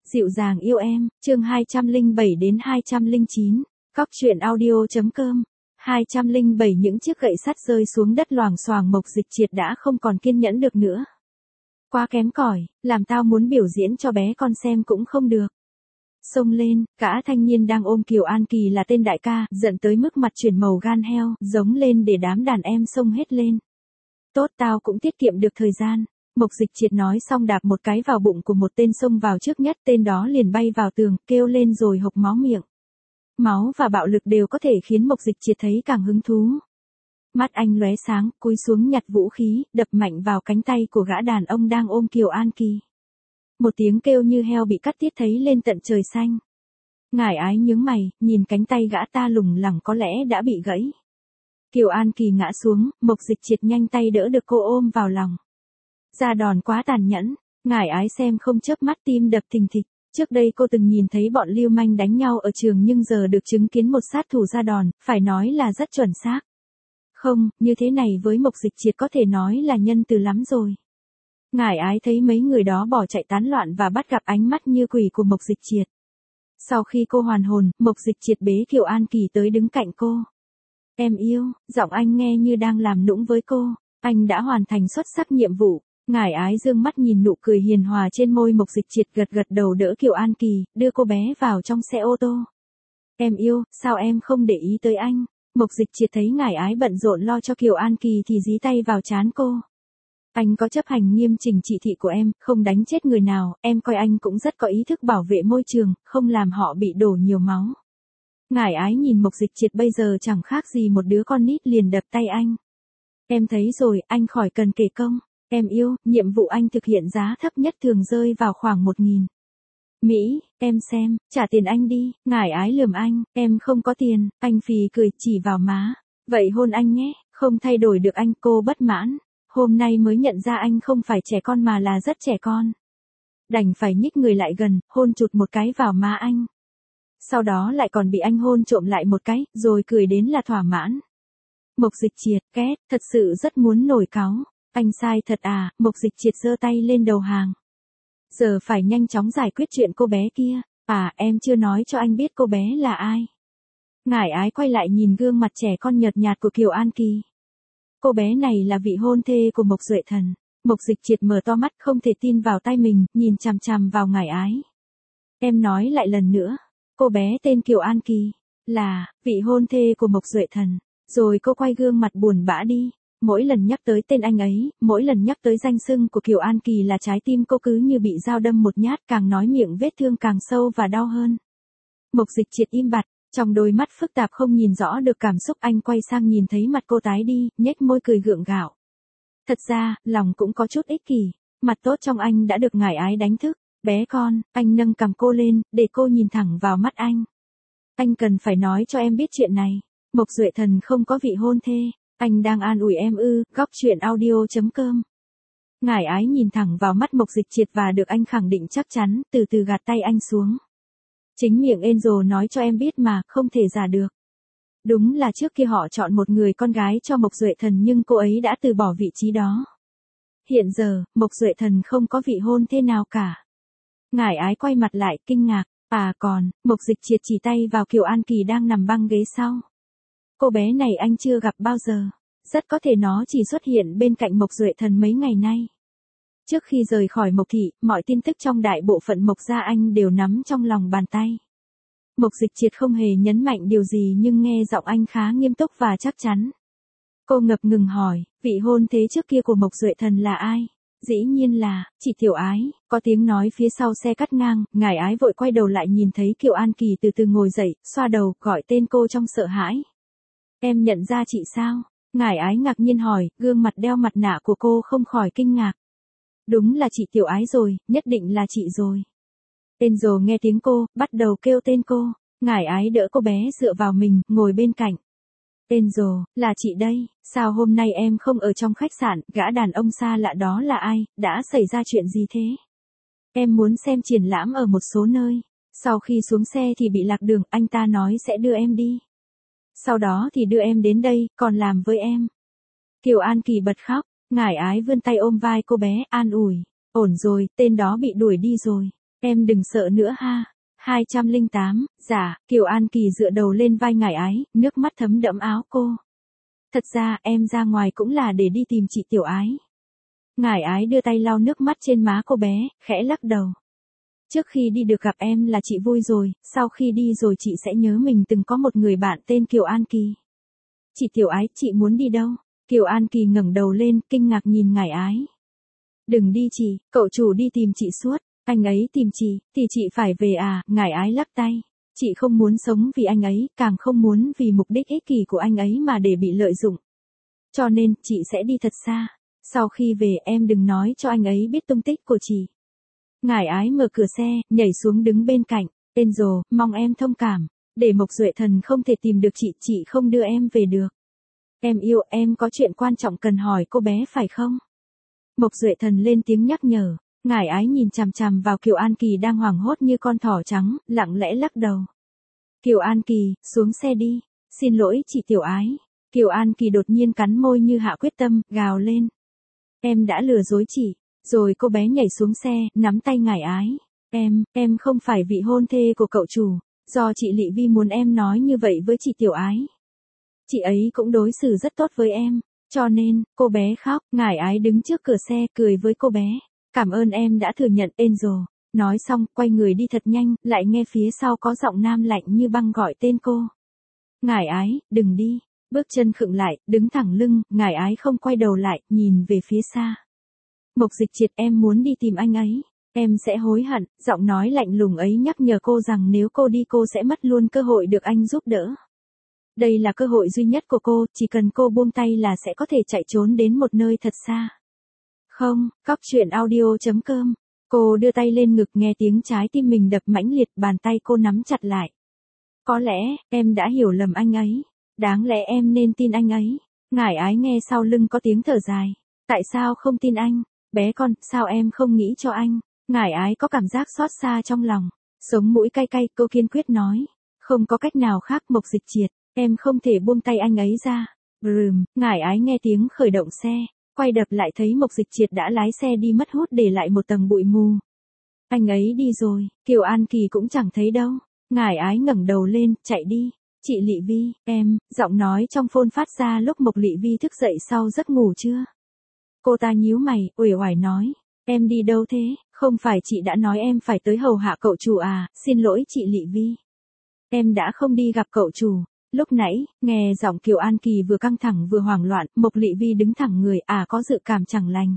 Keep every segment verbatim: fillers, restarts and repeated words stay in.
Dịu dàng yêu em, chương hai trăm lẻ bảy đến hai trăm lẻ chín, cóc truyện audio.com. hai trăm lẻ bảy Những chiếc gậy sắt rơi xuống đất loảng xoảng, Mộc Dịch Triệt đã không còn kiên nhẫn được nữa. Quá kém cỏi, làm tao muốn biểu diễn cho bé con xem cũng không được. Xông lên, gã thanh niên đang ôm Kiều An Kỳ là tên đại ca, giận tới mức mặt chuyển màu gan heo, giống lên để đám đàn em xông hết lên. Tốt, tao cũng tiết kiệm được thời gian. Mộc Dịch Triệt nói xong đạp một cái vào bụng của một tên xông vào trước nhất, tên đó liền bay vào tường, kêu lên rồi hộc máu miệng. Máu và bạo lực đều có thể khiến Mộc Dịch Triệt thấy càng hứng thú. Mắt anh lóe sáng, cúi xuống nhặt vũ khí, đập mạnh vào cánh tay của gã đàn ông đang ôm Kiều An Kỳ. Một tiếng kêu như heo bị cắt tiết thấy lên tận trời xanh. Ngải Ái nhướng mày, nhìn cánh tay gã ta lủng lẳng có lẽ đã bị gãy. Kiều An Kỳ ngã xuống, Mộc Dịch Triệt nhanh tay đỡ được cô ôm vào lòng. Ra đòn quá tàn nhẫn, Ngải Ái xem không chớp mắt, tim đập thình thịch. Trước đây cô từng nhìn thấy bọn lưu manh đánh nhau ở trường, nhưng giờ được chứng kiến một sát thủ ra đòn, phải nói là rất chuẩn xác. Không, như thế này với Mộc Dịch Triệt có thể nói là nhân từ lắm rồi. Ngải Ái thấy mấy người đó bỏ chạy tán loạn và bắt gặp ánh mắt như quỷ của Mộc Dịch Triệt. Sau khi cô hoàn hồn, Mộc Dịch Triệt bế Kiều An Kỳ tới đứng cạnh cô. Em yêu, giọng anh nghe như đang làm nũng với cô. Anh đã hoàn thành xuất sắc nhiệm vụ. Ngải Ái dương mắt nhìn nụ cười hiền hòa trên môi Mộc Dịch Triệt, gật gật đầu đỡ Kiều An Kỳ, đưa cô bé vào trong xe ô tô. Em yêu, sao em không để ý tới anh? Mộc Dịch Triệt thấy Ngải Ái bận rộn lo cho Kiều An Kỳ thì dí tay vào trán cô. Anh có chấp hành nghiêm chỉnh chỉ thị của em, không đánh chết người nào, em coi anh cũng rất có ý thức bảo vệ môi trường, không làm họ bị đổ nhiều máu. Ngải Ái nhìn Mộc Dịch Triệt bây giờ chẳng khác gì một đứa con nít, liền đập tay anh. Em thấy rồi, anh khỏi cần kể công. Em yêu, nhiệm vụ anh thực hiện giá thấp nhất thường rơi vào khoảng một nghìn Mỹ, em xem, trả tiền anh đi. Ngải Ái lườm anh, em không có tiền. Anh phì cười chỉ vào má. Vậy hôn anh nhé, không thay đổi được anh. Cô bất mãn. Hôm nay mới nhận ra anh không phải trẻ con mà là rất trẻ con. Đành phải nhích người lại gần, hôn chụt một cái vào má anh. Sau đó lại còn bị anh hôn trộm lại một cái, rồi cười đến là thỏa mãn. Mộc Dịch Triệt, két, thật sự rất muốn nổi cáu. Anh sai thật à? Mộc Dịch Triệt giơ tay lên đầu hàng. Giờ phải nhanh chóng giải quyết chuyện cô bé kia. À, em chưa nói cho anh biết cô bé là ai. Ngải Ái quay lại nhìn gương mặt trẻ con nhợt nhạt của Kiều An Kỳ. Cô bé này là vị hôn thê của Mộc Duệ Thần. Mộc Dịch Triệt mở to mắt không thể tin vào tai mình, nhìn chằm chằm vào Ngải Ái. Em nói lại lần nữa. Cô bé tên Kiều An Kỳ, là vị hôn thê của Mộc Duệ Thần. Rồi cô quay gương mặt buồn bã đi. Mỗi lần nhắc tới tên anh ấy, mỗi lần nhắc tới danh xưng của Kiều An Kỳ là trái tim cô cứ như bị dao đâm một nhát, càng nói miệng vết thương càng sâu và đau hơn. Mộc Dịch Triệt im bặt, trong đôi mắt phức tạp không nhìn rõ được cảm xúc. Anh quay sang nhìn thấy mặt cô tái đi, nhếch môi cười gượng gạo. Thật ra, lòng cũng có chút ích kỷ. Mặt tốt trong anh đã được Ngải Ái đánh thức. Bé con, anh nâng cằm cô lên, để cô nhìn thẳng vào mắt anh. Anh cần phải nói cho em biết chuyện này. Mộc Duệ Thần không có vị hôn thê. Anh đang an ủi em ư? Cóc truyện audio.com. Ngải Ái nhìn thẳng vào mắt Mộc Dịch Triệt và được anh khẳng định chắc chắn, từ từ gạt tay anh xuống. Chính miệng Angel nói cho em biết mà, không thể giả được. Đúng là trước kia họ chọn một người con gái cho Mộc Duệ Thần, nhưng cô ấy đã từ bỏ vị trí đó. Hiện giờ, Mộc Duệ Thần không có vị hôn thê nào cả. Ngải Ái quay mặt lại, kinh ngạc. À còn, Mộc Dịch Triệt chỉ tay vào Kiều An Kỳ đang nằm băng ghế sau. Cô bé này anh chưa gặp bao giờ. Rất có thể nó chỉ xuất hiện bên cạnh Mộc Duệ Thần mấy ngày nay. Trước khi rời khỏi Mộc Thị, mọi tin tức trong đại bộ phận Mộc gia anh đều nắm trong lòng bàn tay. Mộc Dịch Triệt không hề nhấn mạnh điều gì, nhưng nghe giọng anh khá nghiêm túc và chắc chắn. Cô ngập ngừng hỏi, vị hôn thế trước kia của Mộc Duệ Thần là ai? Dĩ nhiên là, chị Tiểu Ái. Có tiếng nói phía sau xe cắt ngang, Ngải Ái vội quay đầu lại nhìn thấy Kiều An Kỳ từ từ ngồi dậy, xoa đầu, gọi tên cô trong sợ hãi. Em nhận ra chị sao? Ngải Ái ngạc nhiên hỏi, gương mặt đeo mặt nạ của cô không khỏi kinh ngạc. Đúng là chị Tiểu Ái rồi, nhất định là chị rồi. Angel nghe tiếng cô, bắt đầu kêu tên cô. Ngải Ái đỡ cô bé dựa vào mình, ngồi bên cạnh. Angel, là chị đây, sao hôm nay em không ở trong khách sạn? Gã đàn ông xa lạ đó là ai? Đã xảy ra chuyện gì thế? Em muốn xem triển lãm ở một số nơi. Sau khi xuống xe thì bị lạc đường, anh ta nói sẽ đưa em đi. Sau đó thì đưa em đến đây, còn làm với em. Kiều An Kỳ bật khóc, Ngải Ái vươn tay ôm vai cô bé, an ủi. Ổn rồi, tên đó bị đuổi đi rồi. Em đừng sợ nữa ha. hai trăm lẻ tám, dạ, Kiều An Kỳ dựa đầu lên vai ngải ái, nước mắt thấm đẫm áo cô. Thật ra, em ra ngoài cũng là để đi tìm chị Tiểu Ái. Ngải ái đưa tay lau nước mắt trên má cô bé, khẽ lắc đầu. Trước khi đi được gặp em là chị vui rồi, sau khi đi rồi chị sẽ nhớ mình từng có một người bạn tên Kiều An Kỳ. Chị Tiểu Ái, chị muốn đi đâu? Kiều An Kỳ ngẩng đầu lên, kinh ngạc nhìn ngải ái. Đừng đi chị, cậu chủ đi tìm chị suốt. Anh ấy tìm chị, thì chị phải về à, ngải ái lắc tay. Chị không muốn sống vì anh ấy, càng không muốn vì mục đích ích kỷ của anh ấy mà để bị lợi dụng. Cho nên, chị sẽ đi thật xa. Sau khi về em đừng nói cho anh ấy biết tung tích của chị. Ngải ái mở cửa xe, nhảy xuống đứng bên cạnh. Angel, mong em thông cảm. Để Mộc Duệ Thần không thể tìm được chị, chị không đưa em về được. Em yêu, em có chuyện quan trọng cần hỏi cô bé phải không? Mộc Duệ Thần lên tiếng nhắc nhở. Ngải ái nhìn chằm chằm vào Kiều An Kỳ đang hoảng hốt như con thỏ trắng, lặng lẽ lắc đầu. Kiều An Kỳ, xuống xe đi. Xin lỗi chị Tiểu Ái. Kiều An Kỳ đột nhiên cắn môi như hạ quyết tâm, gào lên. Em đã lừa dối chị. Rồi cô bé nhảy xuống xe, nắm tay ngải ái. Em, em không phải vị hôn thê của cậu chủ. Do chị Lị Vi muốn em nói như vậy với chị Tiểu Ái. Chị ấy cũng đối xử rất tốt với em. Cho nên, cô bé khóc, ngải ái đứng trước cửa xe, cười với cô bé. Cảm ơn em đã thừa nhận, Angel. Nói xong, quay người đi thật nhanh, lại nghe phía sau có giọng nam lạnh như băng gọi tên cô. Ngải ái, đừng đi. Bước chân khựng lại, đứng thẳng lưng, ngải ái không quay đầu lại, nhìn về phía xa. Mộc Dịch Triệt, em muốn đi tìm anh ấy. Em sẽ hối hận, giọng nói lạnh lùng ấy nhắc nhở cô rằng nếu cô đi cô sẽ mất luôn cơ hội được anh giúp đỡ. Đây là cơ hội duy nhất của cô, chỉ cần cô buông tay là sẽ có thể chạy trốn đến một nơi thật xa. Không, cóc truyện audio chấm com. Cô đưa tay lên ngực nghe tiếng trái tim mình đập mãnh liệt, bàn tay cô nắm chặt lại. Có lẽ, em đã hiểu lầm anh ấy. Đáng lẽ em nên tin anh ấy. Ngải ái nghe sau lưng có tiếng thở dài. Tại sao không tin anh? Bé con, sao em không nghĩ cho anh? Ngải ái có cảm giác xót xa trong lòng. Sống mũi cay cay, cô kiên quyết nói. Không có cách nào khác, Mộc Dịch Triệt. Em không thể buông tay anh ấy ra. Brừm, ngải ái nghe tiếng khởi động xe. Quay đập lại thấy Mộc Dịch Triệt đã lái xe đi mất hút để lại một tầng bụi mù. Anh ấy đi rồi, Kiều An Kỳ cũng chẳng thấy đâu. Ngải ái ngẩng đầu lên, chạy đi. Chị Lị Vi, em, giọng nói trong phone phát ra lúc Mộc Lị Vi thức dậy sau giấc ngủ chưa? Cô ta nhíu mày, uể oải nói. Em đi đâu thế? Không phải chị đã nói em phải tới hầu hạ cậu chủ à, xin lỗi chị Lị Vi. Em đã không đi gặp cậu chủ. Lúc nãy, nghe giọng Kiều An Kỳ vừa căng thẳng vừa hoảng loạn, Mộc Lị Vi đứng thẳng người, à có dự cảm chẳng lành.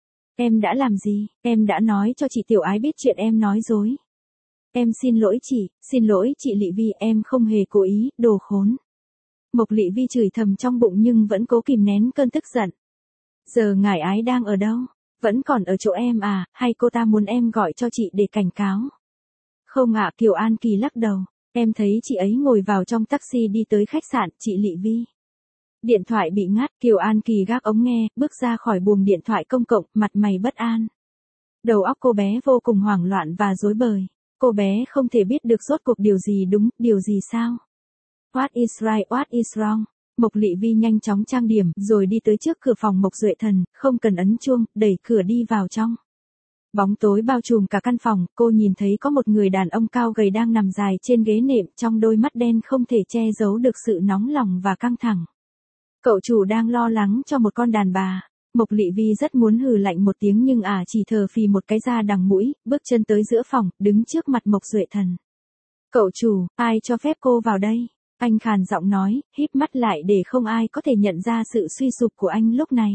Em đã làm gì? Em đã nói cho chị Tiểu Ái biết chuyện em nói dối. Em xin lỗi chị, xin lỗi chị Lị Vi, em không hề cố ý, đồ khốn. Mộc Lị Vi chửi thầm trong bụng nhưng vẫn cố kìm nén cơn tức giận. Giờ ngải ái đang ở đâu? Vẫn còn ở chỗ em à, hay cô ta muốn em gọi cho chị để cảnh cáo? Không ạ, Kiều An Kỳ lắc đầu. Em thấy chị ấy ngồi vào trong taxi đi tới khách sạn, chị Lị Vi. Điện thoại bị ngắt, Kiều An Kỳ gác ống nghe, bước ra khỏi buồng điện thoại công cộng, mặt mày bất an. Đầu óc cô bé vô cùng hoảng loạn và rối bời. Cô bé không thể biết được rốt cuộc điều gì đúng, điều gì sao. What is right, what is wrong? Mộc Lị Vi nhanh chóng trang điểm, rồi đi tới trước cửa phòng Mộc Duệ Thần, không cần ấn chuông, đẩy cửa đi vào trong. Bóng tối bao trùm cả căn phòng, cô nhìn thấy có một người đàn ông cao gầy đang nằm dài trên ghế nệm, trong đôi mắt đen không thể che giấu được sự nóng lòng và căng thẳng. Cậu chủ đang lo lắng cho một con đàn bà. Mộc Lị Vi rất muốn hừ lạnh một tiếng nhưng à chỉ thờ phì một cái da đằng mũi, bước chân tới giữa phòng, đứng trước mặt Mộc Duệ Thần. Cậu chủ, ai cho phép cô vào đây? Anh khàn giọng nói, híp mắt lại để không ai có thể nhận ra sự suy sụp của anh lúc này.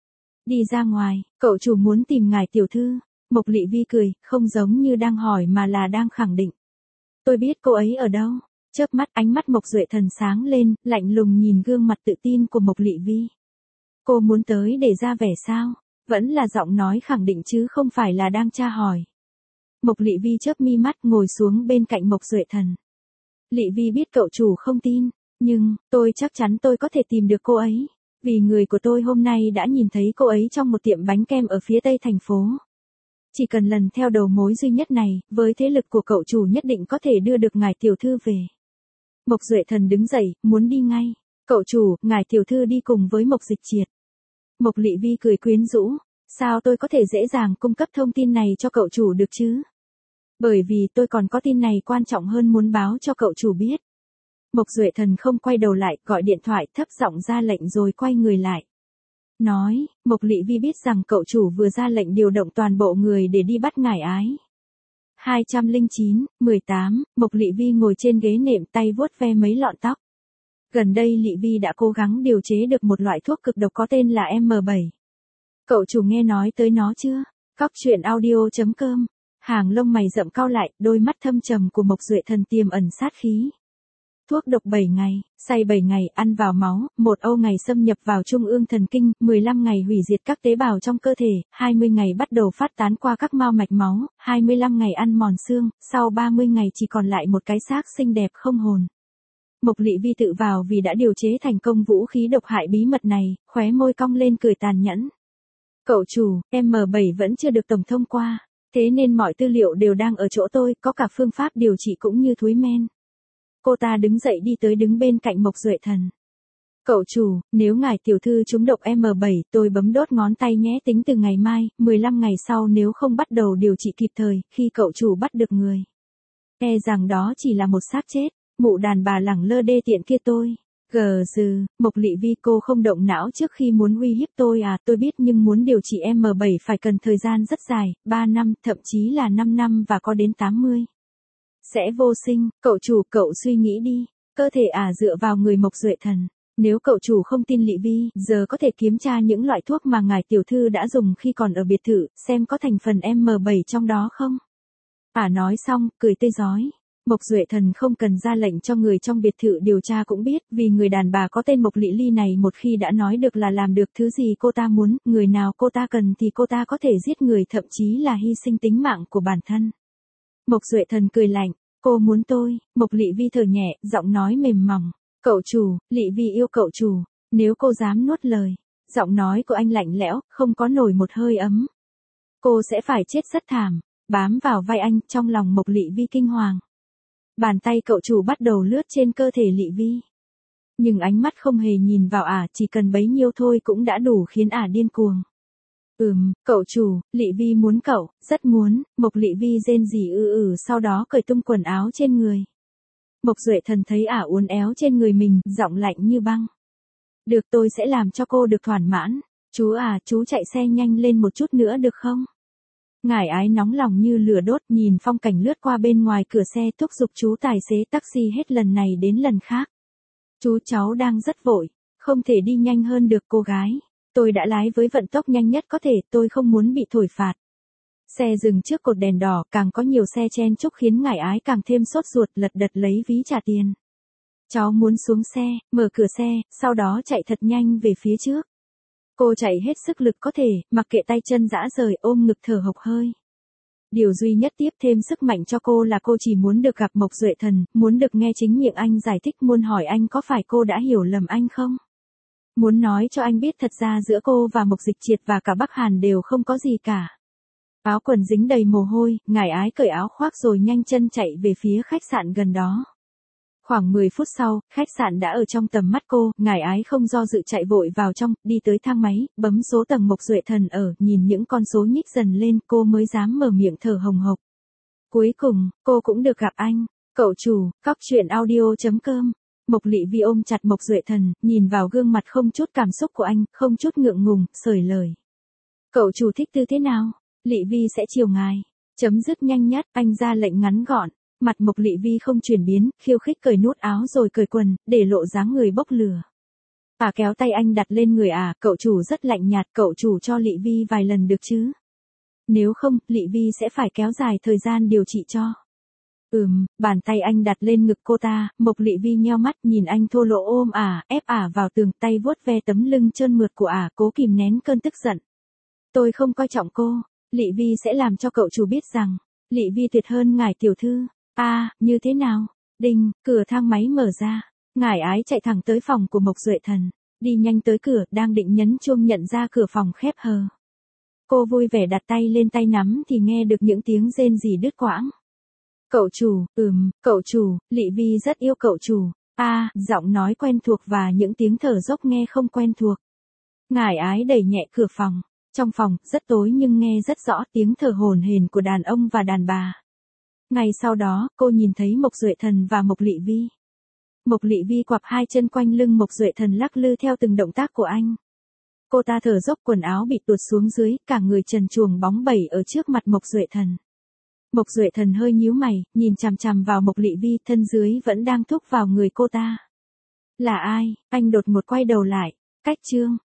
Đi ra ngoài, cậu chủ muốn tìm ngài tiểu thư. Mộc Lị Vi cười, không giống như đang hỏi mà là đang khẳng định. Tôi biết cô ấy ở đâu. Chớp mắt, ánh mắt Mộc Duệ Thần sáng lên, lạnh lùng nhìn gương mặt tự tin của Mộc Lị Vi. Cô muốn tới để ra vẻ sao? Vẫn là giọng nói khẳng định chứ không phải là đang tra hỏi. Mộc Lị Vi chớp mi mắt ngồi xuống bên cạnh Mộc Duệ Thần. Lị Vi biết cậu chủ không tin, nhưng, tôi chắc chắn tôi có thể tìm được cô ấy. Vì người của tôi hôm nay đã nhìn thấy cô ấy trong một tiệm bánh kem ở phía tây thành phố. Chỉ cần lần theo đầu mối duy nhất này, với thế lực của cậu chủ nhất định có thể đưa được ngài tiểu thư về. Mộc Duệ Thần đứng dậy, muốn đi ngay. Cậu chủ, ngài tiểu thư đi cùng với Mộc Dịch Triệt. Mộc Lị Vi cười quyến rũ. Sao tôi có thể dễ dàng cung cấp thông tin này cho cậu chủ được chứ? Bởi vì tôi còn có tin này quan trọng hơn muốn báo cho cậu chủ biết. Mộc Duệ Thần không quay đầu lại, gọi điện thoại thấp giọng ra lệnh rồi quay người lại. Nói, Mộc Lệ Vi biết rằng cậu chủ vừa ra lệnh điều động toàn bộ người để đi bắt ngải ái. hai trăm lẻ chín, mười tám, Mộc Lệ Vi ngồi trên ghế nệm tay vuốt ve mấy lọn tóc. Gần đây Lệ Vi đã cố gắng điều chế được một loại thuốc cực độc có tên là M bảy. Cậu chủ nghe nói tới nó chưa? Cóc truyện audio chấm com. Hàng lông mày rậm cau lại, đôi mắt thâm trầm của Mộc Duệ Thần tiềm ẩn sát khí. Thuốc độc bảy ngày, say bảy ngày, ăn vào máu, một âu ngày xâm nhập vào trung ương thần kinh, mười lăm ngày hủy diệt các tế bào trong cơ thể, hai mươi ngày bắt đầu phát tán qua các mao mạch máu, hai mươi lăm ngày ăn mòn xương, sau ba mươi ngày chỉ còn lại một cái xác xinh đẹp không hồn. Mộc Lệ Vi tự vào vì đã điều chế thành công vũ khí độc hại bí mật này, khóe môi cong lên cười tàn nhẫn. Cậu chủ, M bảy vẫn chưa được tổng thông qua, thế nên mọi tư liệu đều đang ở chỗ tôi, có cả phương pháp điều trị cũng như thuốc men. Cô ta đứng dậy đi tới đứng bên cạnh Mộc Duệ Thần. Cậu chủ, nếu ngài tiểu thư trúng độc M bảy, tôi bấm đốt ngón tay nhé, tính từ ngày mai, mười lăm ngày sau nếu không bắt đầu điều trị kịp thời, khi cậu chủ bắt được người. E rằng đó chỉ là một xác chết, mụ đàn bà lẳng lơ đê tiện kia tôi. Gờ dừ, Mộc Lệ Vi cô không động não trước khi muốn uy hiếp tôi à, tôi biết nhưng muốn điều trị M bảy phải cần thời gian rất dài, ba năm, thậm chí là năm năm và có đến tám mươi. Sẽ vô sinh, cậu chủ, cậu suy nghĩ đi, cơ thể à dựa vào người Mộc Duệ Thần. Nếu cậu chủ không tin Lệ Vi, giờ có thể kiểm tra những loại thuốc mà ngài tiểu thư đã dùng khi còn ở biệt thự, xem có thành phần M bảy trong đó không. À nói xong, cười tươi rói. Mộc Duệ Thần không cần ra lệnh cho người trong biệt thự điều tra cũng biết, vì người đàn bà có tên Mộc Lệ Ly này một khi đã nói được là làm được thứ gì cô ta muốn, người nào cô ta cần thì cô ta có thể giết người, thậm chí là hy sinh tính mạng của bản thân. Mộc Duệ Thần cười lạnh, cô muốn tôi, Mộc Lệ Vi thở nhẹ, giọng nói mềm mỏng, cậu chủ, Lệ Vi yêu cậu chủ, nếu cô dám nuốt lời, giọng nói của anh lạnh lẽo, không có nổi một hơi ấm. Cô sẽ phải chết rất thảm, bám vào vai anh, trong lòng Mộc Lệ Vi kinh hoàng. Bàn tay cậu chủ bắt đầu lướt trên cơ thể Lệ Vi. Nhưng ánh mắt không hề nhìn vào ả, chỉ cần bấy nhiêu thôi cũng đã đủ khiến ả điên cuồng. Ừm, cậu chủ, Lệ Vi muốn cậu, rất muốn, Mộc Lệ Vi rên rỉ ư ử sau đó cởi tung quần áo trên người. Mộc Duệ Thần thấy ả uốn éo trên người mình, giọng lạnh như băng. Được, tôi sẽ làm cho cô được thỏa mãn, chú à, chú chạy xe nhanh lên một chút nữa được không? Ngải ái nóng lòng như lửa đốt, nhìn phong cảnh lướt qua bên ngoài cửa xe, thúc giục chú tài xế taxi hết lần này đến lần khác. Chú cháu đang rất vội, không thể đi nhanh hơn được cô gái. Tôi đã lái với vận tốc nhanh nhất có thể, tôi không muốn bị thổi phạt. Xe dừng trước cột đèn đỏ, càng có nhiều xe chen chúc khiến ngải ái càng thêm sốt ruột, lật đật lấy ví trả tiền. Cháu muốn xuống xe, mở cửa xe, sau đó chạy thật nhanh về phía trước. Cô chạy hết sức lực có thể, mặc kệ tay chân rã rời, ôm ngực thở hộc hơi. Điều duy nhất tiếp thêm sức mạnh cho cô là cô chỉ muốn được gặp Mộc Duệ Thần, muốn được nghe chính miệng anh giải thích, muốn hỏi anh có phải cô đã hiểu lầm anh không? Muốn nói cho anh biết thật ra giữa cô và Mộc Dịch Triệt và cả Bắc Hàn đều không có gì cả. Áo quần dính đầy mồ hôi, ngải ái cởi áo khoác rồi nhanh chân chạy về phía khách sạn gần đó. Khoảng mười phút sau, khách sạn đã ở trong tầm mắt cô, ngải ái không do dự chạy vội vào trong, đi tới thang máy, bấm số tầng Mộc Duệ Thần ở, nhìn những con số nhích dần lên, cô mới dám mở miệng thở hồng hộc. Cuối cùng, cô cũng được gặp anh. Cậu chủ, cóc truyện audio chấm com. Mộc Lệ Vi ôm chặt Mộc Duệ Thần, nhìn vào gương mặt không chút cảm xúc của anh, không chút ngượng ngùng, sởi lời. Cậu chủ thích tư thế nào? Lệ Vi sẽ chiều ngài. Chấm dứt nhanh nhất, anh ra lệnh ngắn gọn. Mặt Mộc Lệ Vi không chuyển biến, khiêu khích cởi nút áo rồi cởi quần, để lộ dáng người bốc lửa. Ả kéo tay anh đặt lên người ả, cậu chủ rất lạnh nhạt, cậu chủ cho Lệ Vi vài lần được chứ? Nếu không, Lệ Vi sẽ phải kéo dài thời gian điều trị cho. Ừm, bàn tay anh đặt lên ngực cô ta, Mộc Lệ Vi nheo mắt nhìn anh thô lỗ ôm ả, ép ả vào tường, tay vuốt ve tấm lưng trơn mượt của ả, cố kìm nén cơn tức giận. Tôi không coi trọng cô, Lệ Vi sẽ làm cho cậu chủ biết rằng, Lệ Vi tuyệt hơn ngài tiểu thư. A, à, như thế nào? Đinh, cửa thang máy mở ra. Ngải ái chạy thẳng tới phòng của Mộc Duệ Thần. Đi nhanh tới cửa, đang định nhấn chuông nhận ra cửa phòng khép hờ. Cô vui vẻ đặt tay lên tay nắm thì nghe được những tiếng rên rỉ đứt quãng. Cậu chủ, ừm, cậu chủ, Lệ Vi rất yêu cậu chủ. A, à, giọng nói quen thuộc và những tiếng thở dốc nghe không quen thuộc. Ngải ái đẩy nhẹ cửa phòng. Trong phòng, rất tối nhưng nghe rất rõ tiếng thở hổn hển của đàn ông và đàn bà. Ngay sau đó, cô nhìn thấy Mộc Duệ Thần và Mộc Lị Vi. Mộc Lị Vi quặp hai chân quanh lưng Mộc Duệ Thần lắc lư theo từng động tác của anh. Cô ta thở dốc, quần áo bị tuột xuống dưới, cả người trần truồng bóng bẩy ở trước mặt Mộc Duệ Thần. Mộc Duệ Thần hơi nhíu mày, nhìn chằm chằm vào Mộc Lị Vi, thân dưới vẫn đang thúc vào người cô ta. Là ai? Anh đột ngột quay đầu lại. Cách chương.